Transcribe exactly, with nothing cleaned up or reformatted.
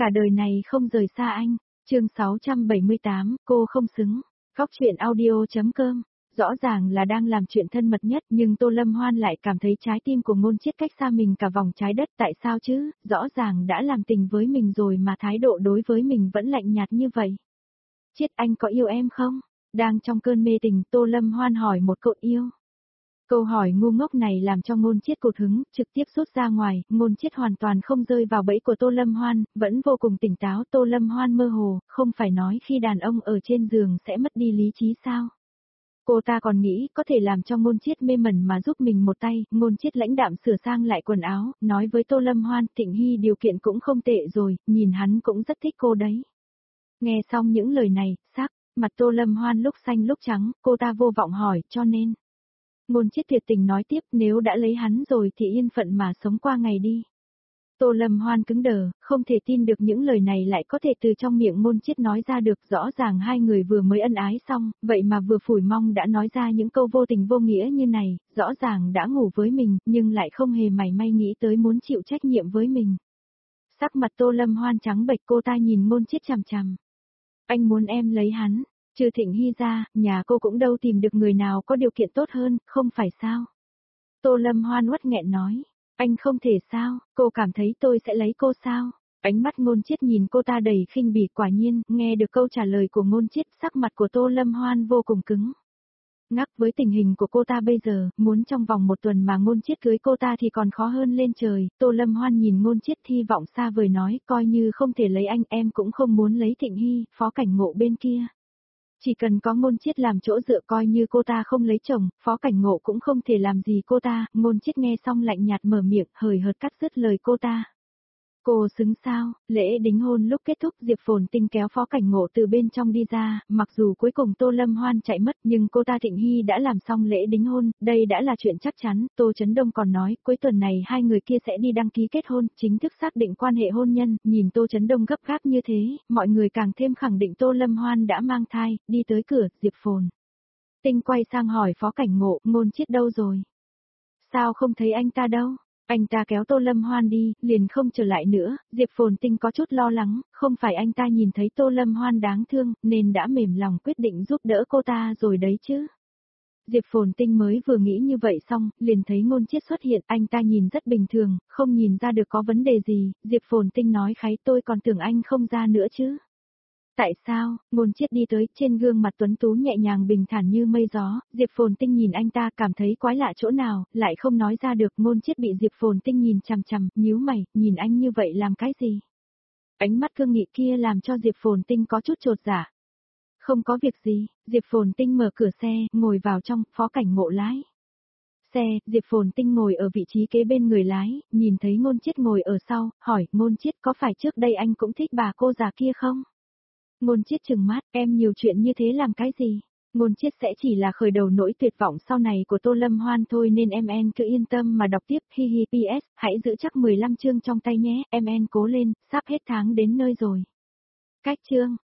Cả đời này không rời xa anh. Chương sáu trăm bảy mươi tám, cô không xứng. Góc truyện audio.com. Rõ ràng là đang làm chuyện thân mật nhất nhưng Tô Lâm Hoan lại cảm thấy trái tim của Ngôn Chiết cách xa mình cả vòng trái đất. Tại sao chứ, rõ ràng đã làm tình với mình rồi mà thái độ đối với mình vẫn lạnh nhạt như vậy. Chiết, anh có yêu em không? Đang trong cơn mê tình, Tô Lâm Hoan hỏi một câu yêu. Câu hỏi ngu ngốc này làm cho Ngôn Chiết cụt hứng, trực tiếp rút ra ngoài. Ngôn Chiết hoàn toàn không rơi vào bẫy của Tô Lâm Hoan, vẫn vô cùng tỉnh táo. Tô Lâm Hoan mơ hồ, không phải nói khi đàn ông ở trên giường sẽ mất đi lý trí sao? Cô ta còn nghĩ có thể làm cho Ngôn Chiết mê mẩn mà giúp mình một tay. Ngôn Chiết lãnh đạm sửa sang lại quần áo, nói với Tô Lâm Hoan, Thịnh Hy điều kiện cũng không tệ rồi, nhìn hắn cũng rất thích cô đấy. Nghe xong những lời này, sắc mặt Tô Lâm Hoan lúc xanh lúc trắng, cô ta vô vọng hỏi, cho nên. Ngôn Chiết thiệt tình nói tiếp, nếu đã lấy hắn rồi thì yên phận mà sống qua ngày đi. Tô Lâm Hoan cứng đờ, không thể tin được những lời này lại có thể từ trong miệng Ngôn Chiết nói ra được. Rõ ràng hai người vừa mới ân ái xong, vậy mà vừa phủi mong đã nói ra những câu vô tình vô nghĩa như này. Rõ ràng đã ngủ với mình, nhưng lại không hề mảy may nghĩ tới muốn chịu trách nhiệm với mình. Sắc mặt Tô Lâm Hoan trắng bệch, cô ta nhìn Ngôn Chiết chằm chằm. Anh muốn em lấy hắn, trừ Thịnh Hy ra, nhà cô cũng đâu tìm được người nào có điều kiện tốt hơn, không phải sao? Tô Lâm Hoan uất nghẹn nói. Anh không thể sao, cô cảm thấy tôi sẽ lấy cô sao? Ánh mắt Ngôn Chiết nhìn cô ta đầy khinh bỉ. Quả nhiên, nghe được câu trả lời của Ngôn Chiết, sắc mặt của Tô Lâm Hoan vô cùng cứng. Ngắc với tình hình của cô ta bây giờ, muốn trong vòng một tuần mà Ngôn Chiết cưới cô ta thì còn khó hơn lên trời. Tô Lâm Hoan nhìn Ngôn Chiết hy vọng xa vời nói, coi như không thể lấy anh, em cũng không muốn lấy Thịnh Hy, Phó Cảnh Ngộ bên kia. Chỉ cần có Ngôn Chiết làm chỗ dựa, coi như cô ta không lấy chồng, Phó Cảnh Ngộ cũng không thể làm gì cô ta. Ngôn Chiết nghe xong lạnh nhạt mở miệng, hời hợt cắt dứt lời cô ta. Cô xứng sao? Lễ đính hôn lúc kết thúc, Diệp Phồn Tinh kéo Phó Cảnh Ngộ từ bên trong đi ra, mặc dù cuối cùng Tô Lâm Hoan chạy mất nhưng cô ta Thịnh Hy đã làm xong lễ đính hôn, đây đã là chuyện chắc chắn. Tô Chấn Đông còn nói, cuối tuần này hai người kia sẽ đi đăng ký kết hôn, chính thức xác định quan hệ hôn nhân. Nhìn Tô Chấn Đông gấp gáp như thế, mọi người càng thêm khẳng định Tô Lâm Hoan đã mang thai. Đi tới cửa, Diệp Phồn Tinh quay sang hỏi Phó Cảnh Ngộ, Ngôn Chiết đâu rồi? Sao không thấy anh ta đâu? Anh ta kéo Tô Lâm Hoan đi, liền không trở lại nữa. Diệp Phồn Tinh có chút lo lắng, không phải anh ta nhìn thấy Tô Lâm Hoan đáng thương, nên đã mềm lòng quyết định giúp đỡ cô ta rồi đấy chứ. Diệp Phồn Tinh mới vừa nghĩ như vậy xong, liền thấy Ngôn Chiết xuất hiện, anh ta nhìn rất bình thường, không nhìn ra được có vấn đề gì. Diệp Phồn Tinh nói khái, tôi còn tưởng anh không ra nữa chứ. Tại sao? Ngôn Chiết đi tới, trên gương mặt tuấn tú nhẹ nhàng bình thản như mây gió. Diệp Phồn Tinh nhìn anh ta cảm thấy quái lạ chỗ nào, lại không nói ra được. Ngôn Chiết bị Diệp Phồn Tinh nhìn chằm chằm, nhíu mày, nhìn anh như vậy làm cái gì? Ánh mắt cương nghị kia làm cho Diệp Phồn Tinh có chút chột dạ. Không có việc gì, Diệp Phồn Tinh mở cửa xe, ngồi vào trong. Phó Cảnh Ngộ lái xe. Diệp Phồn Tinh ngồi ở vị trí kế bên người lái, nhìn thấy Ngôn Chiết ngồi ở sau, hỏi, Ngôn Chiết có phải trước đây anh cũng thích bà cô già kia không? Ngôn Chiết trừng mắt, em nhiều chuyện như thế làm cái gì? Ngôn Chiết sẽ chỉ là khởi đầu nỗi tuyệt vọng sau này của Tô Lâm Hoan thôi nên em en cứ yên tâm mà đọc tiếp. Hi hi pê ét, hãy giữ chắc mười lăm chương trong tay nhé, em en cố lên, sắp hết tháng đến nơi rồi. Cách chương.